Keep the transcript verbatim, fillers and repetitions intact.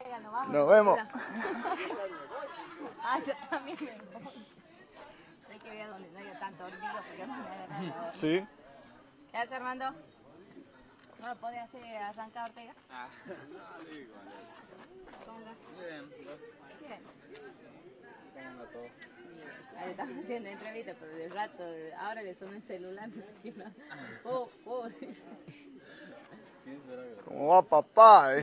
Nos vemos. Ah, yo también me voy. Hay que ver donde no haya tanto hormigo porque me agarran. Sí. ¿Qué haces, Armando? ¿No lo podía hacer arrancar Ortega? Ah, no, igual. ¿Cómo va? Bien, Bien. tengo todo. Ahí estamos haciendo entrevistas, pero de rato, ahora le sonó el celular, no sé qué. Oh, oh, ¿Cómo va, papá?